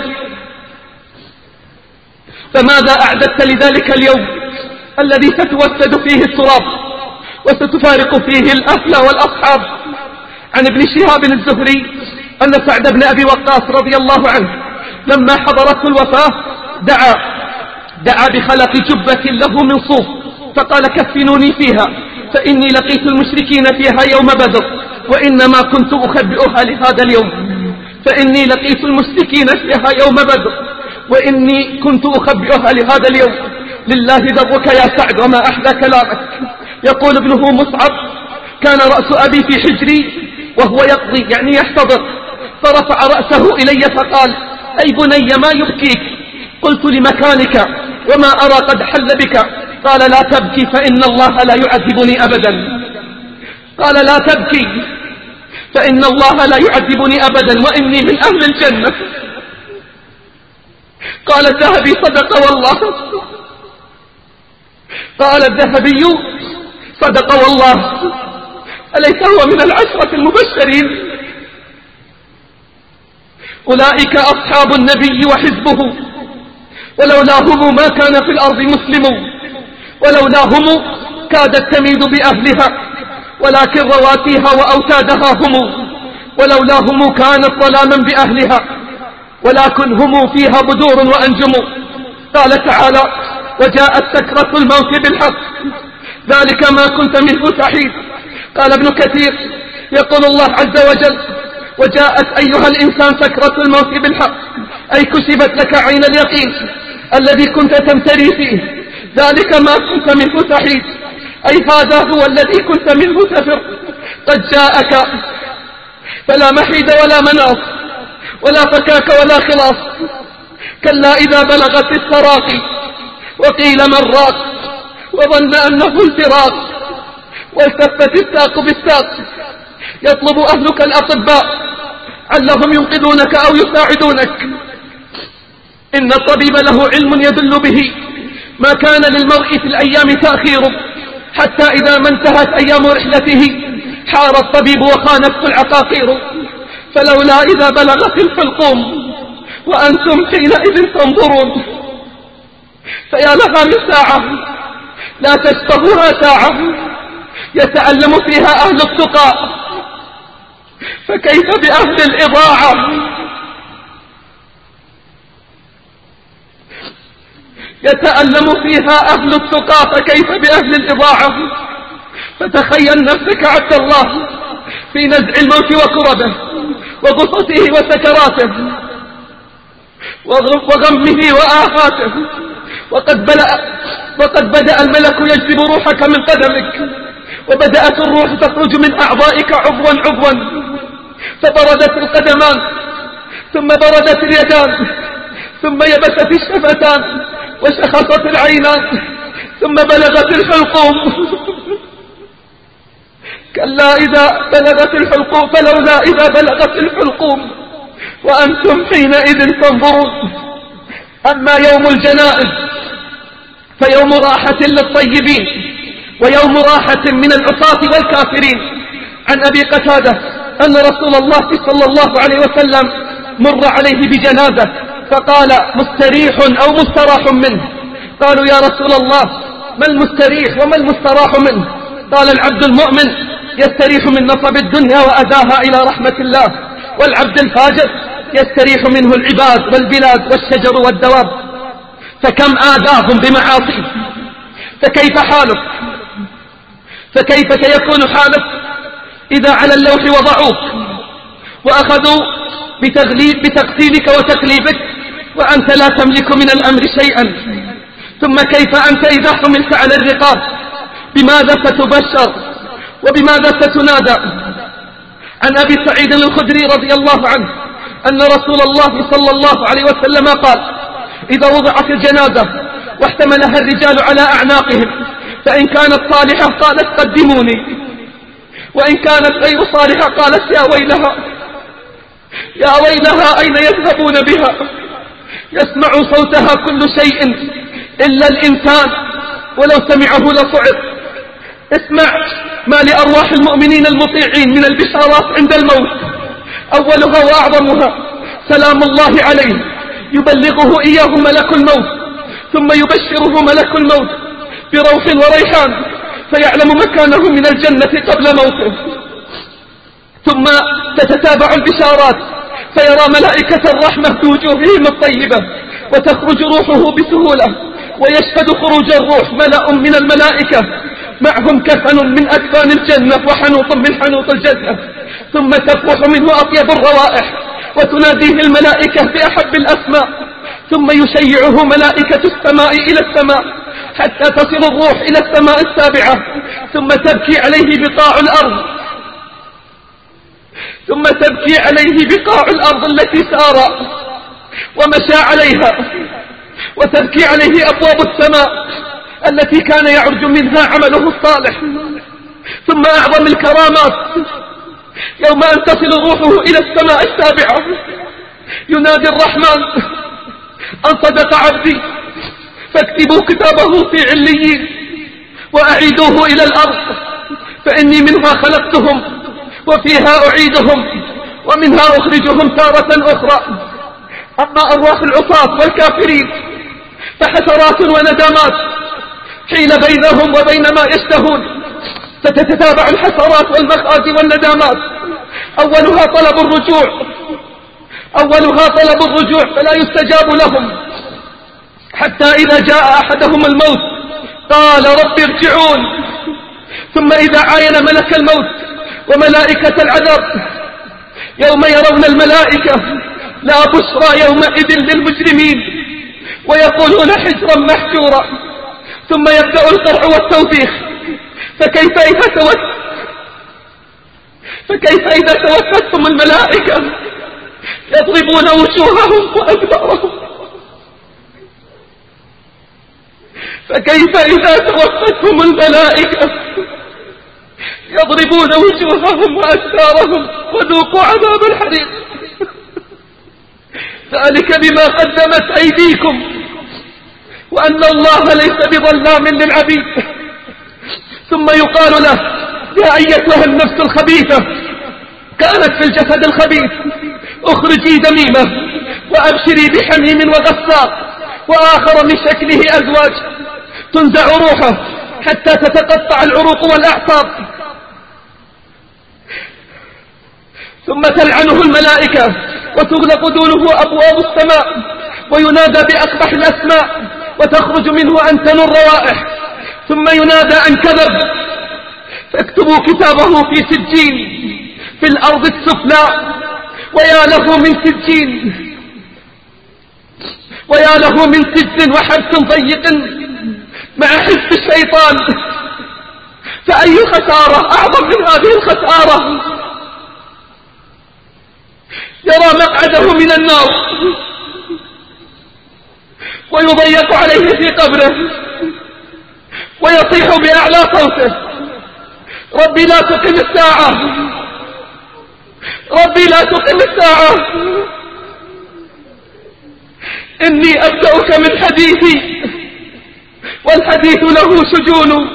فماذا أعددت لذلك اليوم الذي ستوسد فيه التراب وستفارق فيه الأهل والأصحاب؟ عن ابن شهاب الزهري أن سعد بن أبي وقاص رضي الله عنه لما حضرته الوفاة دعا دعا بخلق جبة له من صوف فقال: كفنوني فيها فإني لقيت المشركين فيها يوم بدر، وإنما كنت أخبئها لهذا اليوم. فإني لقيت المشركين فيها يوم بدر وإني كنت أخبئها لهذا اليوم. لله ذرك يا سعد وما أحلى كلامك. يقول ابنه مصعب: كان رأس أبي في حجري وهو يقضي يعني يحتضر، فرفع رأسه إلي فقال: أي بني ما يبكيك؟ قلت: لمكانك وما أرى قد حل بك. قال: لا تبكي فإن الله لا يعذبني أبدا. قال: لا تبكي فإن الله لا يعذبني أبدا وإني من أهل الجنة. قال الذهبي صدق والله. قال الذهبي صدق والله. أليس هو من العشرة المبشرين؟ أولئك أصحاب النبي وحزبه، ولولاهم ما كان في الأرض مسلم، ولولاهم كادت تميد بأهلها، ولكن رواتيها وأوتادها هم، ولولاهم كانت ظلاما بأهلها، ولكن هم فيها بدور وأنجم. قال تعالى: وجاءت سكرة الموت بالحق ذلك ما كنت منه تحيد. قال ابن كثير: يقول الله عز وجل: وجاءت أيها الإنسان سكرة الموت بالحق، أي كشفت لك عين اليقين الذي كنت تمتري فيه، ذلك ما كنت منه تحيد، أي هذا هو الذي كنت منه تفر، قد جاءك، فلا محيد ولا مناص ولا فكاك ولا خلاص. كلا إذا بلغت التراقي وقيل من راق وظن أنه الفراق، والتفت الساق بالساق، يطلب أهلك الأطباء علهم ينقذونك أو يساعدونك. إن الطبيب له علم يدل به ما كان للمرء في الأيام تأخير، حتى إذا ما انتهت أيام رحلته حار الطبيب وخانته العقاقير. فلولا إذا بلغت الحلقوم وأنتم حينئذ تنظرون، فيا لها من ساعة لا تشبهها ساعة يتألم فيها أهل التقى، فكيف بأهل الإضاعة؟ يتألم فيها أهل التقى فكيف بأهل الإضاعة؟ فتخيل نفسك عبد الله في نزع الموت وكربه وغصته وسكراته وغمه وآهاته، وقد, وقد بدأ الملك يجذب روحك من قدمك، وبدأت الروح تخرج من أعضائك عضوا عضوا، فبردت القدمان ثم بردت اليدان ثم يبست الشفتان وشخصت العينان ثم بلغت الحلقوم. كلا إذا بلغت الحلقوم، فلولا إذا بلغت الحلقوم وأنتم حينئذ تنظرون. أما يوم الجنائز فيوم راحة للطيبين ويوم راحة من العصاة والكافرين. عن أبي قتادة أن رسول الله صلى الله عليه وسلم مر عليه بجنازة فقال: مستريح أو مستراح منه؟ قالوا: يا رسول الله ما المستريح وما المستراح منه؟ قال: العبد المؤمن يستريح من نصب الدنيا وأداها إلى رحمة الله، والعبد الفاجر يستريح منه العباد والبلاد والشجر والدواب، فكم آذاهم بمعاصي. فكيف حالك؟ فكيف سيكون حالك إذا على اللوح وضعوك وأخذوا بتغليب بتقتيلك وتقليبك وأنت لا تملك من الأمر شيئا؟ ثم كيف أنت إذا حملت على الرقاب؟ بماذا ستبشر وبماذا ستنادى؟ عن أبي سعيد الخدري رضي الله عنه أن رسول الله صلى الله عليه وسلم قال: إذا وضعت الجنازة واحتملها الرجال على أعناقهم فإن كانت صالحة قالت: قدموني، وإن كانت غير صالحة قالت: يا ويلها يا ويلها أين يذهبون بها؟ يسمع صوتها كل شيء إلا الإنسان، ولو سمعه لصعق. اسمع ما لأرواح المؤمنين المطيعين من البشارات عند الموت. أولها وأعظمها سلام الله عليه يبلغه إياه ملك الموت، ثم يبشره ملك الموت بروح وريحان فيعلم مكانه من الجنة قبل موته. ثم تتتابع البشارات فيرى ملائكة الرحمة بوجوههم الطيبة وتخرج روحه بسهولة، ويشهد خروج الروح ملأ من الملائكة معهم كفن من أكفان الجنة وحنوط من حنوط الجنة، ثم تفوح منه أطيب الروائح وتناديه الملائكة بأحب الأسماء، ثم يشيعه ملائكة السماء إلى السماء حتى تصل الروح إلى السماء السابعة، ثم تبكي عليه بقاع الأرض ثم تبكي عليه بقاع الأرض التي سار ومشى عليها، وتبكي عليه أبواب السماء التي كان يعرج منها عمله الصالح. ثم أعظم الكرامات يوم أن تصل روحه إلى السماء السابعة ينادي الرحمن: أن صدق عبدي فاكتبوا كتابه في عليين وأعيدوه إلى الأرض، فإني منها خلقتهم وفيها أعيدهم ومنها أخرجهم تارة أخرى. أما أرواح العصاة والكافرين فحسرات وندامات حيل بينهم وبين ما يشتهون، فتتتابع الحسرات والمخازي والندامات. أولها طلب الرجوع أولها طلب الرجوع فلا يستجاب لهم، حتى إذا جاء أحدهم الموت قال رب ارجعون. ثم إذا عاين ملك الموت وملائكة العذاب يوم يرون الملائكة لا بشرى يومئذ للمجرمين ويقولون حجرا محجورا. ثم يبدأ القرع والتوبيخ. فكيف إذا توت فكيف إذا توفتهم الملائكة يضربون وجوههم وأدبارهم. فكيف إذا توفتهم الملائكة يضربون وجوههم وأدبارهم وذوقوا عذاب الحريق. ذلك بما قدمت أيديكم وأن الله ليس بظلام للعبيد. ثم يقال له يا أيتها النفس الخبيثة كانت في الجسد الخبيث اخرجي دميمة وأبشري بحميم وغساق وآخر من شكله أزواج، تنزع روحه حتى تتقطع العروق والأعصاب. ثم تلعنه الملائكة وتغلق دونه أبواب السماء وينادى بأقبح الأسماء وتخرج منه أنتن الروائح. ثم ينادى أن كذب فاكتبوا كتابه في سجين في الأرض السفلى. ويا له من سجين ويا له من سجن وحبس ضيق مع حزب الشيطان. فأي خسارة أعظم من هذه الخسارة؟ يرى مقعده من النار ويضيق عليه في قبره ويصيح بأعلى صوته ربي لا تقم الساعة ربي لا تقم الساعة إني أبدأك من حديثي والحديث له شجون.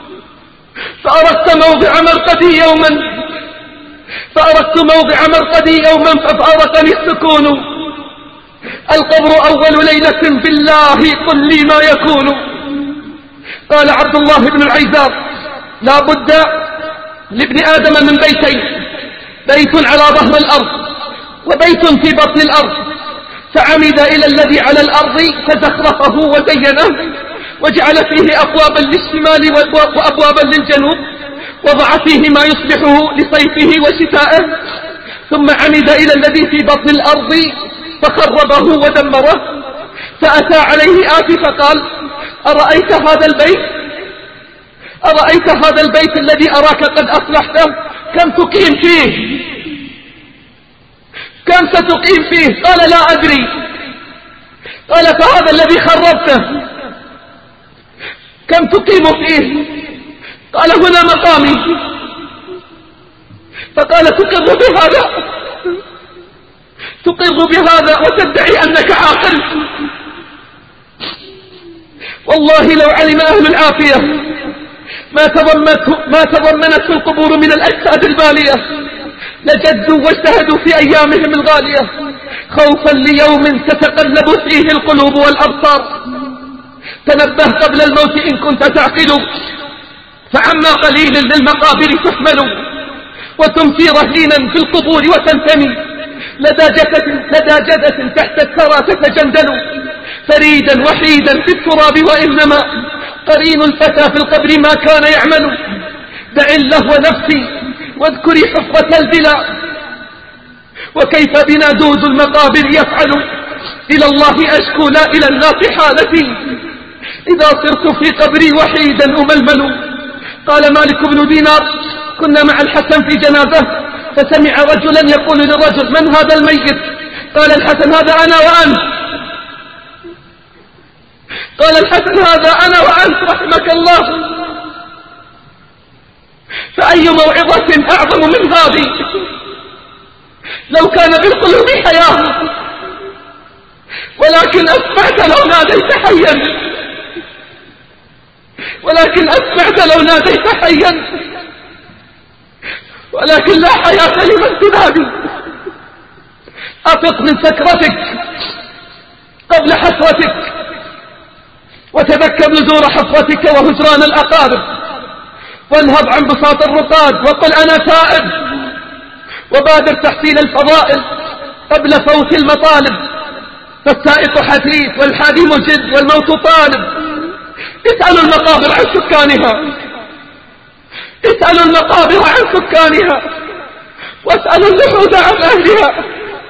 فأردت موضع مرقدي يوما فأردت موضع مرقدي يوما ففارقني السكون. القبر أول ليلة بالله قل لي ما يكون. قال عبد الله بن العيزار لا بد لابن آدم من بيتين، بيت على ظهر الأرض وبيت في بطن الأرض. فعمد إلى الذي على الأرض فزخرفه وزينه وجعل فيه أبوابا للشمال وأبوابا للجنوب، وضع فيه ما يصلحه لصيفه وشتائه. ثم عمد إلى الذي في بطن الأرض فخربه ودمره. فأتى عليه آتي فقال أرأيت هذا البيت أرأيت هذا البيت الذي أراك قد أصلحته كم تقيم فيه كم ستقيم فيه؟ قال لا أدري. قال فهذا الذي خربته كم تقيم فيه؟ قال هنا مقامي. فقال تقر بهذا تقر بهذا وتدعي أنك عاقل؟ والله لو علم أهل العافية ما تضمنته ما تضمنته القبور من الأجساد البالية لجدوا واجتهدوا في أيامهم الغالية خوفا ليوم تتقلب فيه القلوب والأبصار. تنبه قبل الموت إن كنت تعقل، فعما قليل للمقابر تحمل وتمسي رهينا في القبور وتنتمي لدى جدة, لدى جدة تحت الثرى تتجندل فريدا وحيدا في التراب. وإنما قرين الفتى في القبر ما كان يعمل. دع اللهو نفسي واذكري حفرة البلا وكيف بنا دود المقابر يفعل. إلى الله أشكو لا إلى الناس حالتي إذا صرت في قبري وحيدا أململ. قال مالك بن دينار كنا مع الحسن في جنازة فسمع رجلا يقول للرجل من هذا الميت؟ قال الحسن هذا أنا وأنت. قال الحسن هذا أنا وأنت رحمك الله. فأي موعظة أعظم من هذه؟ لو كان بالقلوب حياة ولا ولكن أسمعت لو ناديت حيا، ولكن أسمعت لو ناديت حيا، ولكن لا حياة لمن تنادي. أفق من سكرتك قبل حسرتك، وتذكر نزور حفرتك وهجران الأقارب، وانهض عن بساط الرقاد وقل أنا تائب، وبادر تحسين الفضائل قبل فوت المطالب، فالسائق حثيث والحادي مجد والموت طالب. اسألوا المقابر عن سكانها، اسألوا المقابر عن سكانها، واسألوا اللحود عن أهلها.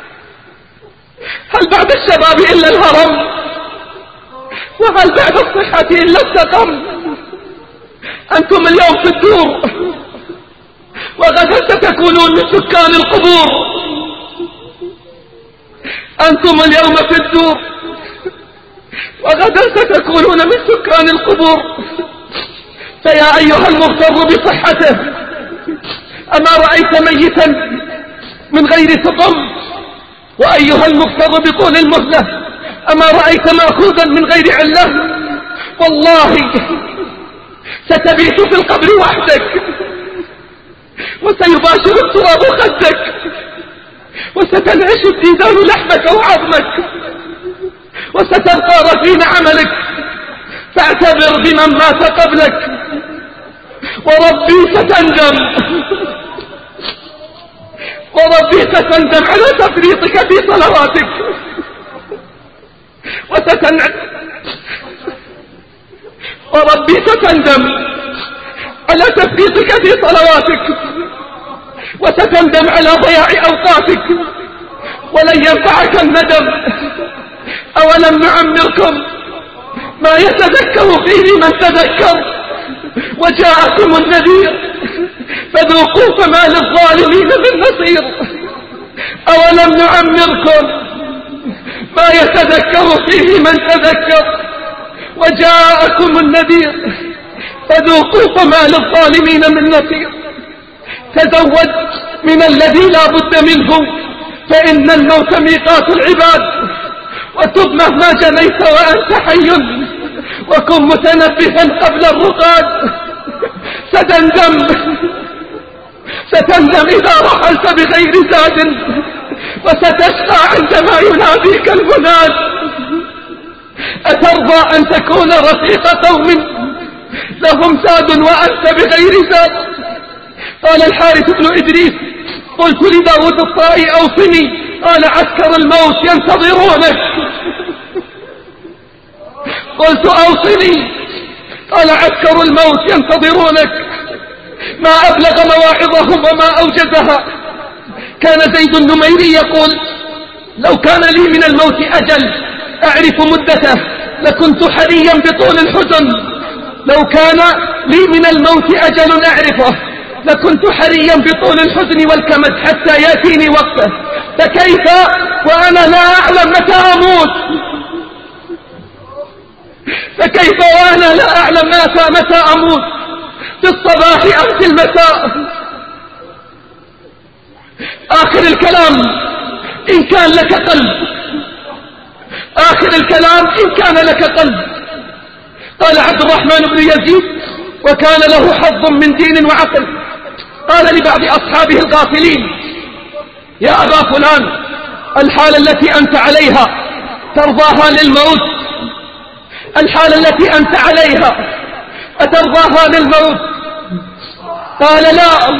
هل بعد الشباب إلا الهرم؟ وهل بعد الصحة إلا السقم؟ أنتم اليوم في الدور، وغدا ستكونون من سكان القبور. أنتم اليوم في الدور، وغدا ستكونون من سكان القبور. فيا أيها المغتر بصحته، أما رأيت ميتا من غير سقم؟ وأيها المغتر بطول المهلة، أما رأيت مأخوذا من غير علة؟ والله ستبيت في القبر وحدك، وسيباشر التراب خدك، وستنعش الديدان لحمك وعظمك، وستبقى رفين عملك. فاعتبر بمن مات قبلك، وربي ستندم، وربي ستندم على تفريطك في صلواتك، وستندم وربي ستندم على تفريطك في صلواتك، وستندم على ضياع أوقاتك، ولن ينفعك الندم. أولم نعمركم ما يتذكر فيه من تذكر، وجاءكم النذير فذوقوا فما للظالمين من نصير. أولم نعمركم ما يتذكر فيه من تذكر، وجاءكم النذير فذوقوا فما للظالمين من نصير. تزود من الذي لا بد منه، فإن الموت ميقات العباد. وتب مهما جنيت وأنت حي، وكن متنبها قبل الرقاد. ستندم ستندم إذا رحلت بغير زاد، وستشقى عندما يناديك المناد. أترضى أن تكون رفيق قوم لهم زاد وأنت بغير زاد؟ قال الحارث بن إدريس: قلت لداود الطائي أوصني، قال: عسكر الموت ينتظرونك. قلت: أوصني، قال: عسكر الموت ينتظرونك. ما أبلغ مواعظهم وما أوجزها. كان زيد النميري يقول: لو كان لي من الموت أجل أعرف مدته لكنت حريا بطول الحزن. لو كان لي من الموت أجل أعرفه لكنت حريا بطول الحزن والكمد حتى يأتيني وقته. فكيف وأنا لا أعلم متى أموت؟ فكيف وأنا لا أعلم متى متى أموت؟ في الصباح أم في المساء؟ آخر الكلام: إن كان لك قلب، آخر الكلام: إن كان لك قلب. قال عبد الرحمن بن يزيد: وكان له حظ من دين وعقل. قال لبعض أصحابه الغافلين: يا أبا فلان، الحالة التي أنت عليها ترضاها للموت؟ الحالة التي أنت عليها أترضاها للموت؟ قال: لا.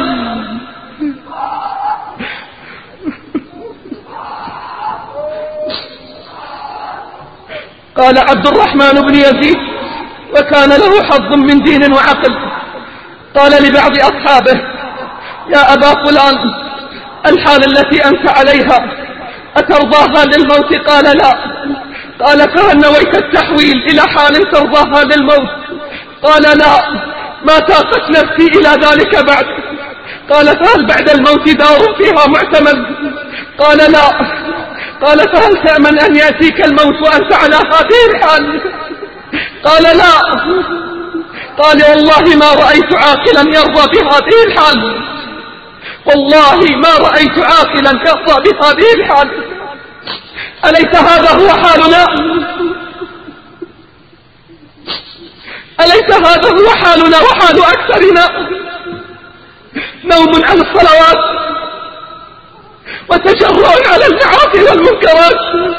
قال عبد الرحمن بن يزيد: وكان له حظ من دين وعقل. قال لبعض أصحابه: يا أبا فلان، الحالة التي أنت عليها أترضاها للموت؟ قال: لا. قال: فهل نويت التحويل إلى حال ترضاها للموت؟ قال: لا، ما طاقت نفسي إلى ذلك بعد. قال: فهل بعد الموت دار فيها معتمد؟ قال: لا. قال: فهل تأمن أن يأتيك الموت وأنت على هذه الحال؟ قال: لا. قال: والله ما رأيت عاقلا يرضى بهذه الحال، والله ما رأيت عاقلا يرضى بهذه الحال. أليس هذا هو حالنا؟ أليس هذا هو حالنا وحال أكثرنا؟ نوم عن الصلوات وتجرؤ على المعاصي والمنكرات.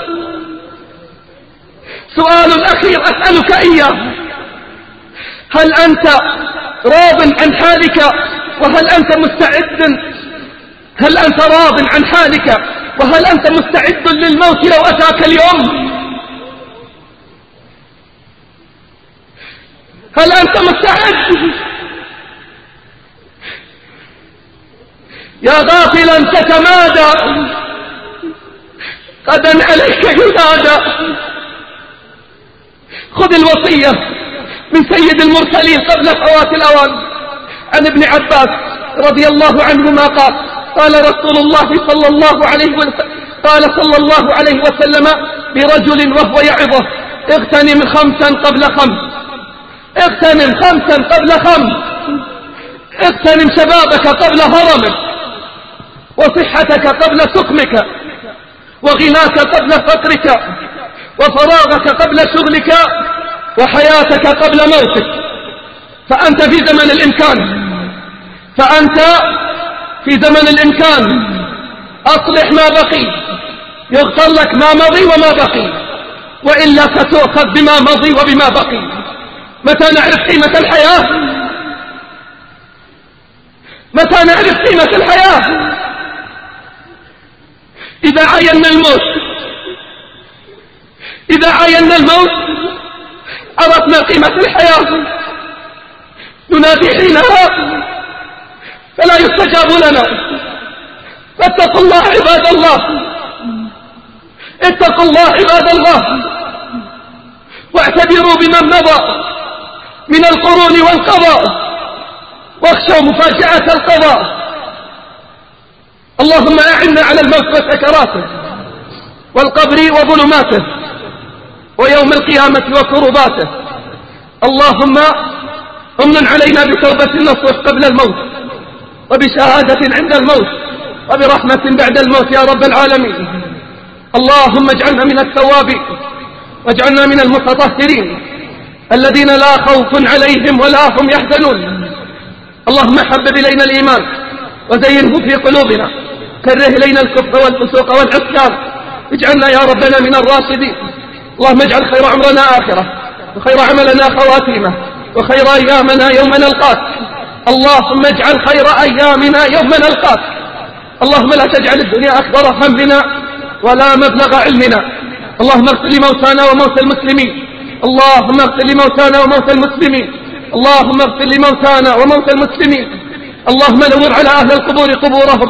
سؤال أخير أسألك إياه: هل أنت راض عن حالك؟ وهل أنت مستعد هل أنت راض عن حالك وهل أنت مستعد للموت لو أتاك اليوم؟ هل أنت مستعد؟ يا غافلا تتمادى، غدا عليك ينادى. خذ الوصية من سيد المرسلين قبل فوات الأوان عن ابن عباس رضي الله عنهما قال: قال رسول الله صلى الله عليه وسلم قال صلى الله عليه وسلم برجل وهو يعظه: اغتنم خمسا قبل خمس، اغتنم خمسا قبل خمس، اغتنم شبابك قبل هرمك، وصحتك قبل سقمك، وغناك قبل فقرك، وفراغك قبل شغلك، وحياتك قبل موتك. فأنت في زمن الإمكان فأنت في زمن الإمكان أصلح ما بقي، يغفر لك ما مضي وما بقي، وإلا ستؤخذ بما مضي وبما بقي. متى نعرف قيمة الحياة؟ متى نعرف قيمة الحياة؟ إذا عينا الموت إذا عينا الموت عرفنا قيمة الحياة. ننادي حينها فلا يستجاب لنا. فاتقوا الله عباد الله، اتقوا الله عباد الله، واعتبروا بمن مضى من القرون والقضاء، واخشوا مفاجأة القضاء. اللهم أعنا على الموت وسكراته، والقبر وظلماته، ويوم القيامة وكرباته. اللهم امن علينا بتوبة النصوح قبل الموت، وبشهادة عند الموت، وبرحمة بعد الموت يا رب العالمين. اللهم اجعلنا من التوابين، واجعلنا من المتطهرين الذين لا خوف عليهم ولا هم يحزنون. اللهم حبب إلينا الإيمان وزينه في قلوبنا، كره إلينا الكفر والفسوق والعصيان، اجعلنا يا ربنا من الراشدين. اللهم اجعل خير عمرنا آخرة، وخير عملنا خواتيمه، وخير أيامنا يوم نلقاك. اللهم اجعل خير أيامنا يوم نلقاك. اللهم لا تجعل الدنيا أكبر همنا ولا مبلغ علمنا. اللهم اغفر لموتانا وموتى المسلمين، اللهم اغفر لموتانا وموتى المسلمين، اللهم اغفر لموتانا وموتى المسلمين. اللهم نور على أهل القبور قبورهم،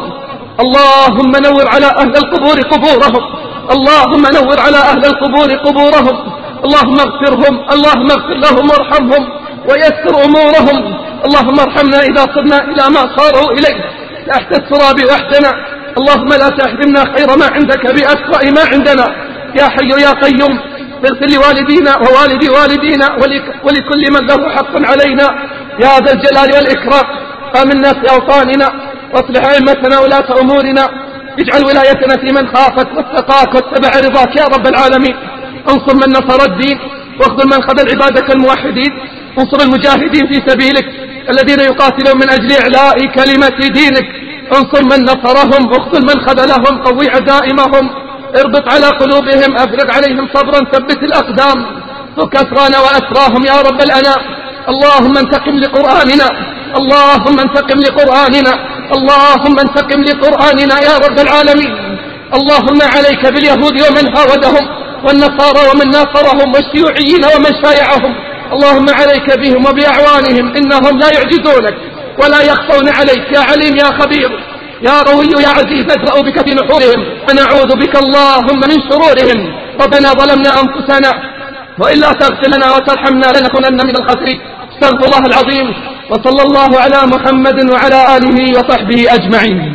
اللهم نور على أهل القبور قبورهم، اللهم نور على أهل القبور قبورهم. اللهم اغفرهم، اللهم اغفر لهم وارحمهم ويسر أمورهم. اللهم ارحمنا إذا صرنا إلى ما صاروا إليه تحت التراب وحدنا. اللهم لا تحرمنا خير ما عندك بأسوأ ما عندنا. يا حي يا قيوم اغفر لوالدينا ووالدي والدينا ولكل من له حق علينا يا ذا الجلال والإكرام. آمنا في أوطاننا، واصلح أئمتنا ولاة أمورنا، اجعل ولايتنا في من خافك واتقاك واتبع رضاك يا رب العالمين. انصر من نصر الدين، واخذل من خذل عبادك الموحدين. انصر المجاهدين في سبيلك الذين يقاتلون من أجل إعلاء كلمة دينك. انصر من نصرهم، واخذل من خذلهم، قوي عزائمهم، اربط على قلوبهم، افرغ عليهم صبرا، ثبت الأقدام، فك أسرانا وأسراهم يا رب الأنام. اللهم انتقم لقرآننا، اللهم انتقم لقرآننا، اللهم انتقم لقرآننا يا رب العالمين. اللهم عليك باليهود ومن هاودهم، والنصارى ومن ناصرهم، والشيوعيين ومن شايعهم. اللهم عليك بهم وبأعوانهم، إنهم لا يعجزونك ولا يخفون عليك. يا عليم يا خبير يا روي يا عزيز، ادرأ بك في نحورهم، ونعوذ بك اللهم من شرورهم. ربنا ظلمنا أنفسنا، وإلا تغفر لنا وترحمنا لنكونن من الخاسرين. استغفر الله العظيم، وصلى الله على محمد وعلى آله وصحبه أجمعين.